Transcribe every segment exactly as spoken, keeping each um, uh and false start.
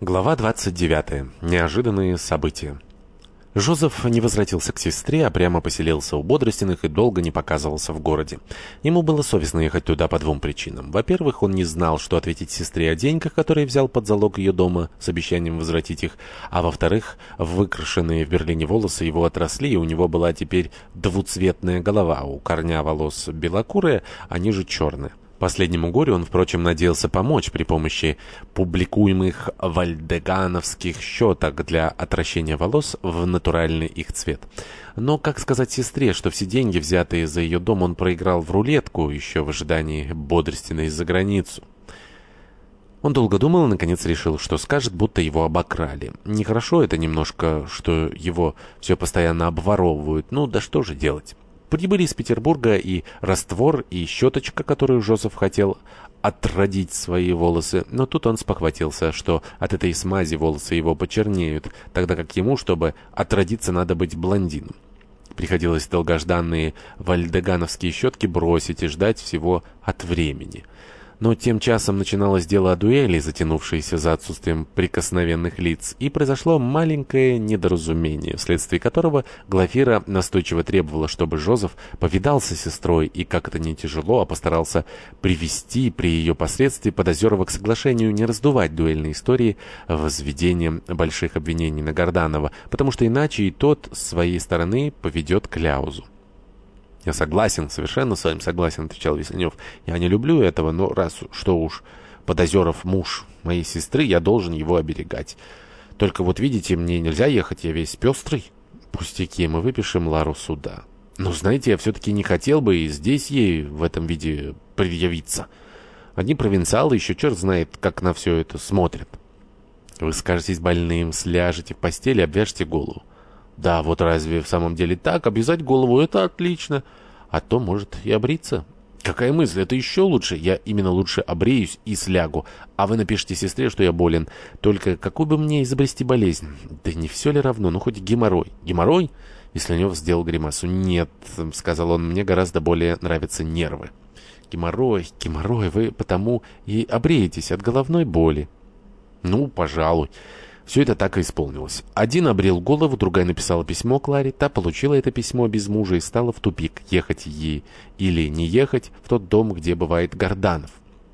Глава двадцать девятая. Неожиданные события. Жозеф не возвратился к сестре, а прямо поселился у Бодростиных и долго не показывался в городе. Ему было совестно ехать туда по двум причинам. Во-первых, он не знал, что ответить сестре о деньгах, которые взял под залог ее дома с обещанием возвратить их. А во-вторых, выкрашенные в Берлине волосы его отросли, и у него была теперь двуцветная голова. У корня волос белокурая, а ниже черная. Последнему горю он, впрочем, надеялся помочь при помощи публикуемых вальдегановских щеток для отращения волос в натуральный их цвет. Но как сказать сестре, что все деньги, взятые за ее дом, он проиграл в рулетку, еще в ожидании Бодростиной за границу? Он долго думал и, наконец, решил, что скажет, будто его обокрали. Нехорошо это немножко, что его все постоянно обворовывают. Ну, да что же делать? Прибыли из Петербурга и раствор, и щеточка, которую Жозеф хотел отродить свои волосы. Но тут он спохватился, что от этой смази волосы его почернеют, тогда как ему, чтобы отродиться, надо быть блондином. Приходилось долгожданные вальдегановские щетки бросить и ждать всего от времени. Но тем часом начиналось дело о дуэли, затянувшееся за отсутствием прикосновенных лиц, и произошло маленькое недоразумение, вследствие которого Глафира настойчиво требовала, чтобы Жозеф повидался с сестрой и, как это не тяжело, а постарался привести при ее посредстве Подозерова к соглашению не раздувать дуэльные истории возведением больших обвинений на Горданова, потому что иначе и тот с своей стороны поведет кляузу. «Я согласен, совершенно с вами согласен», — отвечал Веселнев. «Я не люблю этого, но раз что уж Подозеров муж моей сестры, я должен его оберегать. Только вот видите, мне нельзя ехать, я весь пестрый». «Пустяки, мы выпишем Лару сюда». «Но знаете, я все-таки не хотел бы и здесь ей в этом виде предъявиться. Одни провинциалы еще черт знает, как на все это смотрят». «Вы скажетесь больным, сляжете в постели, обвяжете голову». «Да, вот разве в самом деле так? Обвязать голову — это отлично. А то, может, и обриться». «Какая мысль? Это еще лучше. Я именно лучше обреюсь и слягу. А вы напишите сестре, что я болен. Только какую бы мне изобрести болезнь? Да не все ли равно? Ну, хоть геморрой». «Геморрой?» Весленев сделал гримасу. «Нет», — сказал он, — «мне гораздо более нравятся нервы». «Геморрой, геморрой, вы потому и обреетесь от головной боли». «Ну, пожалуй». Все это так и исполнилось. Один обрел голову, другая написала письмо Кларе, та получила это письмо без мужа и стала в тупик, ехать ей или не ехать в тот дом, где бывает Горданов.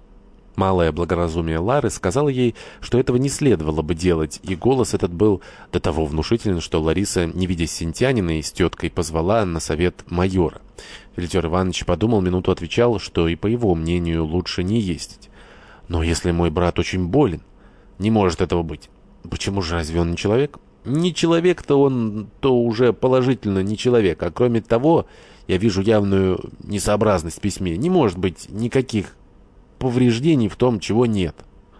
Малое благоразумие Лары сказала ей, что этого не следовало бы делать, и голос этот был до того внушителен, что Лариса, не видя синтянина и с теткой, позвала на совет майора. Филитер Иванович подумал, минуту отвечал, что и по его мнению лучше не ездить. «Но если мой брат очень болен, не может этого быть». «Почему же, разве он не человек?» «Не человек-то он, то уже положительно не человек. А кроме того, я вижу явную несообразность в письме. Не может быть никаких повреждений в том, чего нет».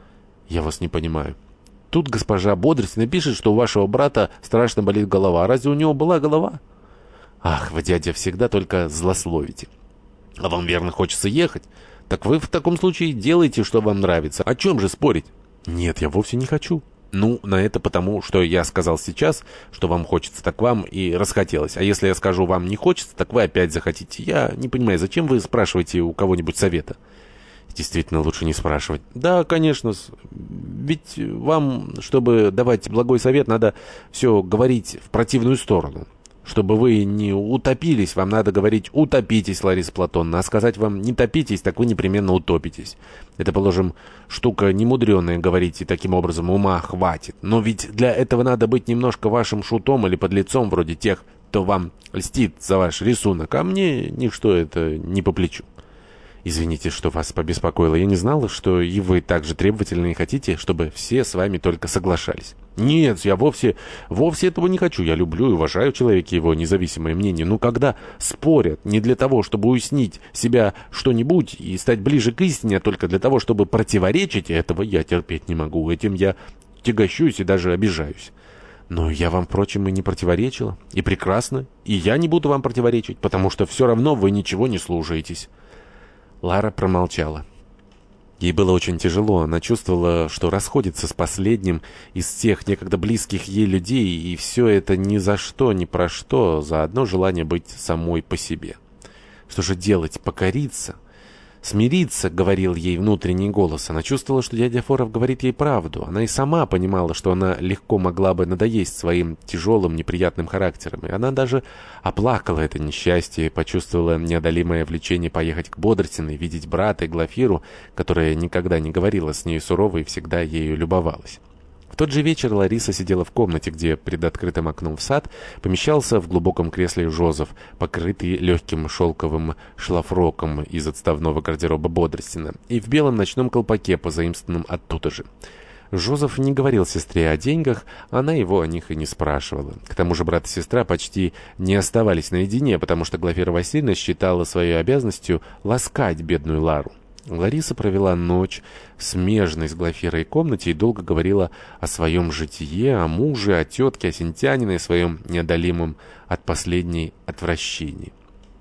«Я вас не понимаю». «Тут госпожа Бодростина пишет, что у вашего брата страшно болит голова. А разве у него была голова?» «Ах, вы, дядя, всегда только злословите». «А вам, верно, хочется ехать? Так вы в таком случае делайте, что вам нравится. О чем же спорить?» «Нет, я вовсе не хочу». «Ну, на это потому, что я сказал сейчас, что вам хочется, так вам и расхотелось. А если я скажу, вам не хочется, так вы опять захотите. Я не понимаю, зачем вы спрашиваете у кого-нибудь совета?» «Действительно, лучше не спрашивать». «Да, конечно. Ведь вам, чтобы давать благой совет, надо все говорить в противную сторону. Чтобы вы не утопились, вам надо говорить «утопитесь», Лариса Платоновна, а сказать вам «не топитесь», так вы непременно утопитесь. Это, положим, штука немудреная, говорить, и таким образом ума хватит. Но ведь для этого надо быть немножко вашим шутом или подлецом, вроде тех, кто вам льстит за ваш рисунок, а мне ничто это не по плечу». «Извините, что вас побеспокоило. Я не знала, что и вы так же требовательны и хотите, чтобы все с вами только соглашались». «Нет, я вовсе, вовсе этого не хочу. Я люблю и уважаю человека его независимое мнение. Но когда спорят не для того, чтобы уяснить себя что-нибудь и стать ближе к истине, а только для того, чтобы противоречить, этого я терпеть не могу. Этим я тягощусь и даже обижаюсь». «Но я вам, впрочем, и не противоречила. И прекрасно. И я не буду вам противоречить, потому что все равно вы ничего не слушаетесь». Лара промолчала. Ей было очень тяжело, она чувствовала, что расходится с последним из всех некогда близких ей людей, и все это ни за что, ни про что, за одно желание быть самой по себе. Что же делать, покориться? смириться, говорил ей внутренний голос. Она чувствовала, что дядя Форов говорит ей правду. Она и сама понимала, что она легко могла бы надоесть своим тяжелым, неприятным характером. И она даже оплакала это несчастье и почувствовала неодолимое влечение поехать к Бодростиной, видеть брата и Глафиру, которая никогда не говорила с ней сурово и всегда ею любовалась. В тот же вечер Лариса сидела в комнате, где перед открытым окном в сад помещался в глубоком кресле Жозеф, покрытый легким шелковым шлафроком из отставного гардероба Бодростина, и в белом ночном колпаке, позаимствованном оттуда же. Жозеф не говорил сестре о деньгах, она его о них и не спрашивала. К тому же брат и сестра почти не оставались наедине, потому что Глафира Васильевна считала своей обязанностью ласкать бедную Лару. Лариса провела ночь смежной с Глафирой в комнате и долго говорила о своем житие, о муже, о тетке, о Синтянине, о своем неодолимом от последней отвращении.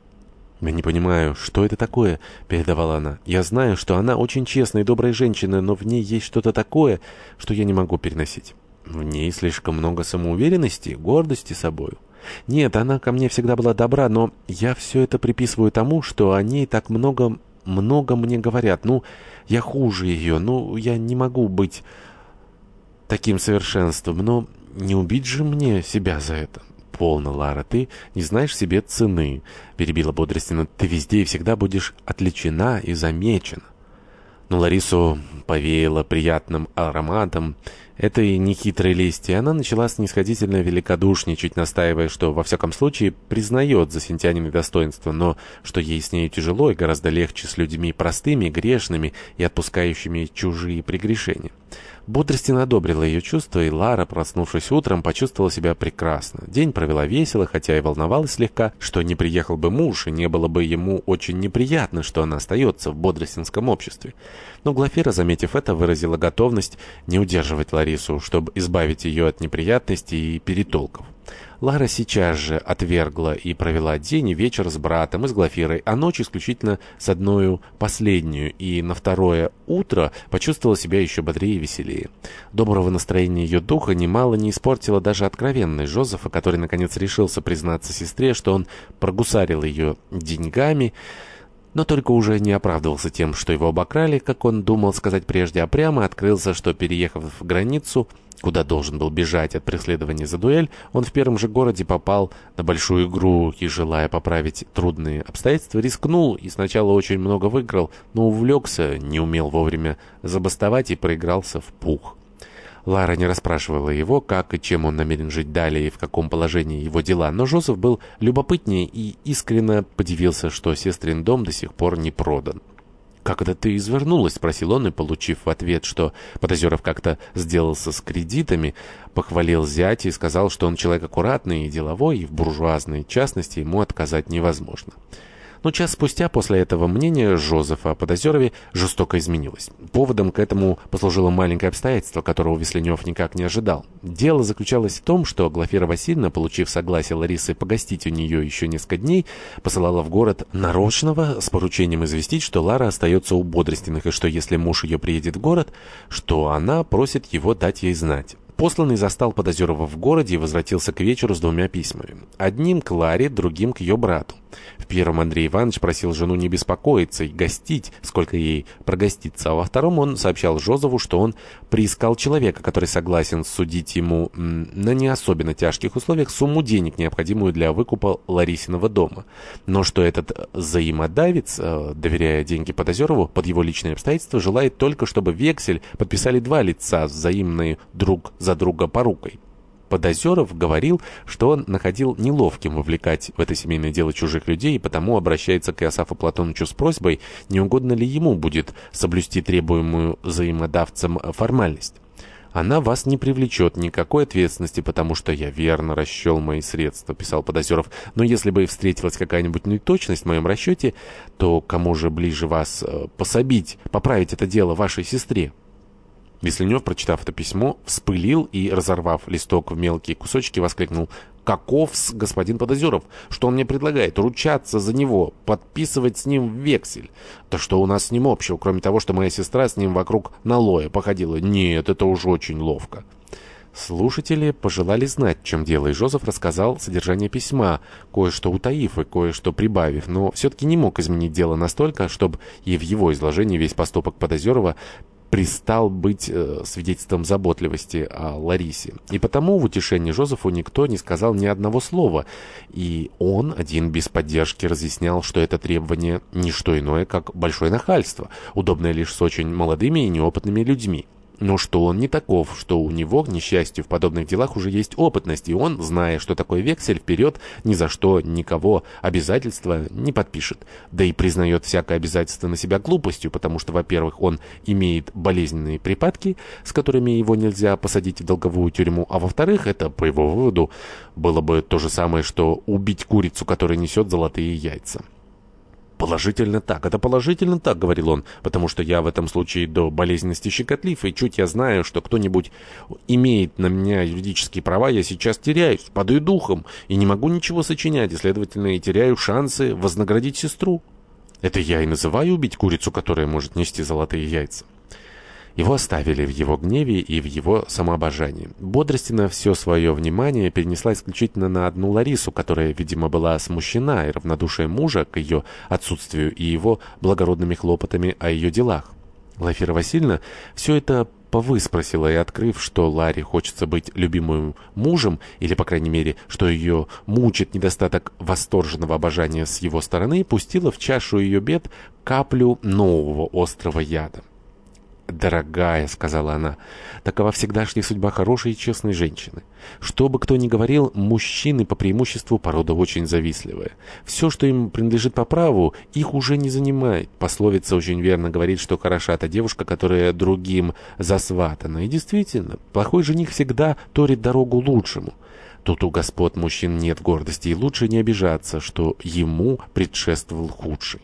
«Я не понимаю, что это такое?» — передавала она. «Я знаю, что она очень честная и добрая женщина, но в ней есть что-то такое, что я не могу переносить. В ней слишком много самоуверенности, гордости собою. Нет, она ко мне всегда была добра, но я все это приписываю тому, что о ней так много... много мне говорят. Ну, я хуже ее, ну, я не могу быть таким совершенством, но не убить же мне себя за это». «Полно, Лара, ты не знаешь себе цены», — перебила Бодростина. «Ты везде и всегда будешь отличена и замечена». Но Ларису повеяло приятным ароматом этой нехитрой лести, и она начала снисходительно великодушничать, настаивая, что, во всяком случае, признает за Синтяниной достоинство, но что ей с ней тяжело и гораздо легче с людьми простыми, грешными и отпускающими чужие прегрешения. Бодростина одобрила ее чувства, и Лара, проснувшись утром, почувствовала себя прекрасно. День провела весело, хотя и волновалась слегка, что не приехал бы муж, и не было бы ему очень неприятно, что она остается в бодростинском обществе. Но Глафира, заметив это, выразила готовность не удерживать Ларису, чтобы избавить ее от неприятностей и перетолков. Лара сейчас же отвергла и провела день и вечер с братом и с Глафирой, а ночь исключительно с одною последнюю, и на второе утро почувствовала себя еще бодрее и веселее. Доброго настроения ее духа немало не испортила даже откровенность Жозефа, который наконец решился признаться сестре, что он прогусарил ее деньгами, но только уже не оправдывался тем, что его обокрали, как он думал сказать прежде, а прямо открылся, что, переехав в границу, куда должен был бежать от преследования за дуэль, он в первом же городе попал на большую игру и, желая поправить трудные обстоятельства, рискнул и сначала очень много выиграл, но увлекся, не умел вовремя забастовать и проигрался в пух. Лара не расспрашивала его, как и чем он намерен жить далее и в каком положении его дела, но Жозеф был любопытнее и искренне подивился, что сестрин дом до сих пор не продан. «Как это ты извернулась?» — спросил он, и, получив в ответ, что Подозеров как-то сделался с кредитами, похвалил зятя и сказал, что он человек аккуратный и деловой, и в буржуазной частности ему отказать невозможно. Но час спустя после этого мнение Жозефа о Подозерове жестоко изменилось. Поводом к этому послужило маленькое обстоятельство, которого Весленев никак не ожидал. Дело заключалось в том, что Глафира Васильевна, получив согласие Ларисы погостить у нее еще несколько дней, посылала в город нарочного с поручением известить, что Лара остается у Бодростиных, и что если муж ее приедет в город, что она просит его дать ей знать. Посланный застал Подозерова в городе и возвратился к вечеру с двумя письмами. Одним к Ларе, другим к ее брату. В первом Андрей Иванович просил жену не беспокоиться и гостить, сколько ей прогоститься, а во втором он сообщал Жозефу, что он приискал человека, который согласен судить ему м, на не особенно тяжких условиях сумму денег, необходимую для выкупа Ларисиного дома. Но что этот взаимодавец, э, доверяя деньги Подозерову под его личные обстоятельства, желает только, чтобы вексель подписали два лица, взаимные друг за друга порукой. Подозеров говорил, что он находил неловким вовлекать в это семейное дело чужих людей, и потому обращается к Иосафу Платоновичу с просьбой, не угодно ли ему будет соблюсти требуемую взаимодавцам формальность. «Она вас не привлечет никакой ответственности, потому что я верно расчел мои средства», — писал Подозеров. «Но если бы встретилась какая-нибудь неточность в моем расчете, то кому же ближе вас пособить, поправить это дело вашей сестре?» Весленев, прочитав это письмо, вспылил и, разорвав листок в мелкие кусочки, воскликнул: «Каков-с господин Подозеров? Что он мне предлагает? Ручаться за него, подписывать с ним вексель? Да что у нас с ним общего, кроме того, что моя сестра с ним вокруг налоя походила? Нет, это уж очень ловко». Слушатели пожелали знать, в чем дело, и Жозеф рассказал содержание письма, кое-что утаив и кое-что прибавив, но все-таки не мог изменить дело настолько, чтобы и в его изложении весь поступок Подозерова пристал быть э, свидетельством заботливости о Ларисе. И потому в утешении Жозефу никто не сказал ни одного слова, и он один без поддержки разъяснял, что это требование не что иное, как большое нахальство, удобное лишь с очень молодыми и неопытными людьми. Но что он не таков, что у него, к несчастью, в подобных делах уже есть опытность, и он, зная, что такое вексель, вперед ни за что никого обязательства не подпишет. Да и признает всякое обязательство на себя глупостью, потому что, во-первых, он имеет болезненные припадки, с которыми его нельзя посадить в долговую тюрьму, а во-вторых, это, по его выводу, было бы то же самое, что убить курицу, которая несет золотые яйца. «Положительно так, это положительно так», — говорил он, «потому что я в этом случае до болезненности щекотлив, и чуть я знаю, что кто-нибудь имеет на меня юридические права, я сейчас теряюсь, падаю духом и не могу ничего сочинять, и, следовательно, и теряю шансы вознаградить сестру. Это я и называю убить курицу, которая может нести золотые яйца». Его оставили в его гневе и в его самообожании. Бодростина все свое внимание перенесла исключительно на одну Ларису, которая, видимо, была смущена и равнодушием мужа к ее отсутствию и его благородными хлопотами о ее делах. Глафира Васильевна все это повыспросила, и, открыв, что Ларе хочется быть любимым мужем, или, по крайней мере, что ее мучит недостаток восторженного обожания с его стороны, пустила в чашу ее бед каплю нового острого яда. «Дорогая», — сказала она, — «такова всегдашняя судьба хорошей и честной женщины. Что бы кто ни говорил, мужчины по преимуществу порода очень завистливая. Все, что им принадлежит по праву, их уже не занимает. Пословица очень верно говорит, что хороша та девушка, которая другим засватана. И действительно, плохой жених всегда торит дорогу лучшему. Тут у господ мужчин нет гордости, и лучше не обижаться, что ему предшествовал худший».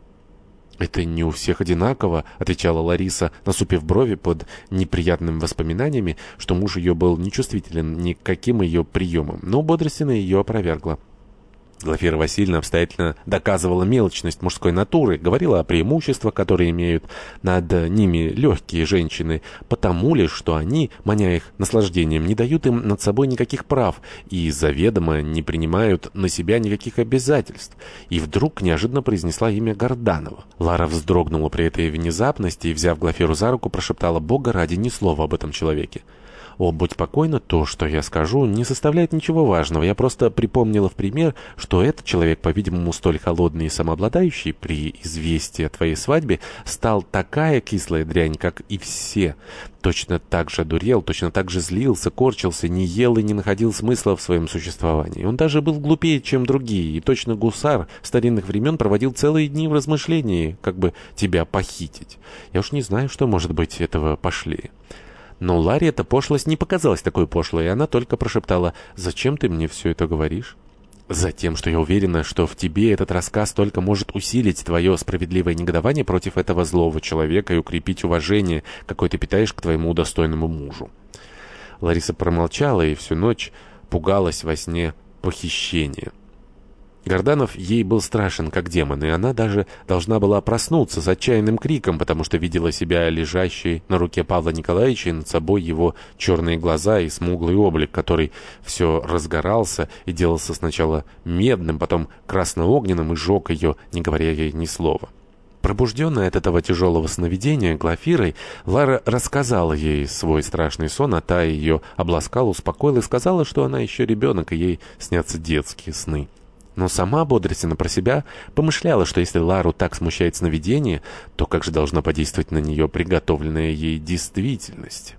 «Это не у всех одинаково», — отвечала Лариса, насупив брови под неприятными воспоминаниями, что муж ее был нечувствителен ни к каким ее приемам, но Бодростина ее опровергла. Глафира Васильевна обстоятельно доказывала мелочность мужской натуры, говорила о преимуществах, которые имеют над ними легкие женщины, потому лишь, что они, маня их наслаждением, не дают им над собой никаких прав и заведомо не принимают на себя никаких обязательств. И вдруг неожиданно произнесла имя Горданова. Лара вздрогнула при этой внезапности и, взяв Глафиру за руку, прошептала: «Бога ради, ни слова об этом человеке». «О, будь покойна, то, что я скажу, не составляет ничего важного. Я просто припомнила в пример, что этот человек, по-видимому, столь холодный и самообладающий, при известии о твоей свадьбе, стал такая кислая дрянь, как и все. Точно так же дурел, точно так же злился, корчился, не ел и не находил смысла в своем существовании. Он даже был глупее, чем другие, и точно гусар старинных времен проводил целые дни в размышлении, как бы тебя похитить. Я уж не знаю, что может быть этого пошлее». Но Ларе эта пошлость не показалась такой пошлой, и она только прошептала: «Зачем ты мне все это говоришь?» «Затем, что я уверена, что в тебе этот рассказ только может усилить твое справедливое негодование против этого злого человека и укрепить уважение, какое ты питаешь к твоему достойному мужу». Лариса промолчала и всю ночь пугалась во сне похищения. Горданов ей был страшен, как демон, и она даже должна была проснуться с отчаянным криком, потому что видела себя лежащей на руке Павла Николаевича и над собой его черные глаза и смуглый облик, который все разгорался и делался сначала медным, потом красно-огненным и жег ее, не говоря ей ни слова. Пробужденная от этого тяжелого сновидения Глафирой, Лара рассказала ей свой страшный сон, а та ее обласкала, успокоила и сказала, что она еще ребенок, и ей снятся детские сны. Но сама Бодростина про себя помышляла, что если Лару так смущает сновидение, то как же должна подействовать на нее приготовленная ей действительность?